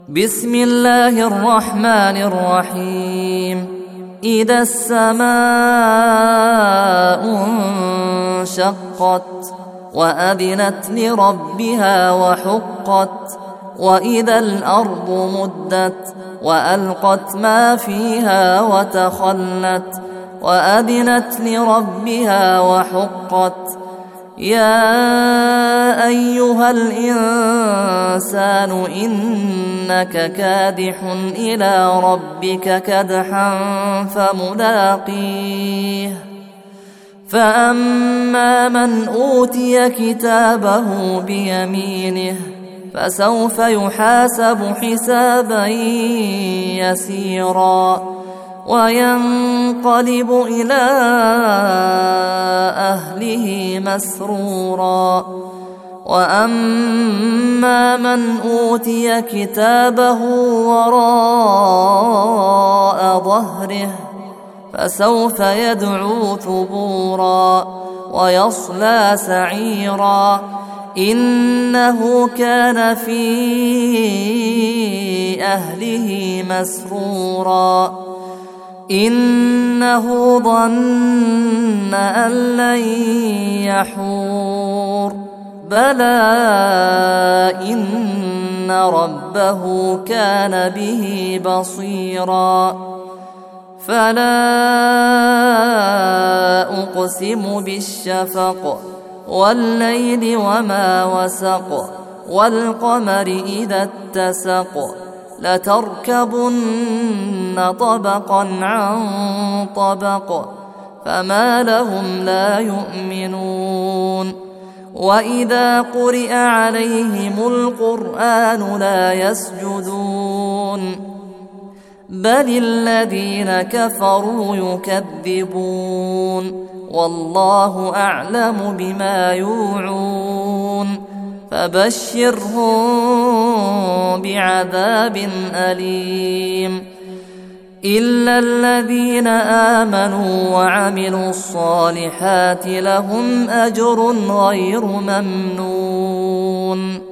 بسم الله الرحمن الرحيم. إذا السماء انشقت وأذنت لربها وحقت وإذا الأرض مدت وألقت ما فيها وتخلت وأذنت لربها وحقت يا أيها الإنسان إنك كادح إلى ربك كدحا فملاقيه فأما من أوتي كتابه بيمينه فسوف يحاسب حسابا يسيرا وينقلب إلى أهله مسرورا وأما من أوتي كتابه وراء ظهره فسوف يدعو ثبورا ويصلى سعيرا إنه كان في أهله مسرورا إنه ظن أن لن يحور بلى إن ربه كان به بصيرا فلا أقسم بالشفق والليل وما وسق والقمر إذا اتسق لتركبن طبقا عن طبق فما لهم لا يؤمنون وإذا قرئ عليهم القرآن لا يسجدون بل الذين كفروا يكذبون والله أعلم بما يوعون فبشرهم بعذاب أليم إلا الذين آمنوا وعملوا الصالحات لهم أجر غير ممنون.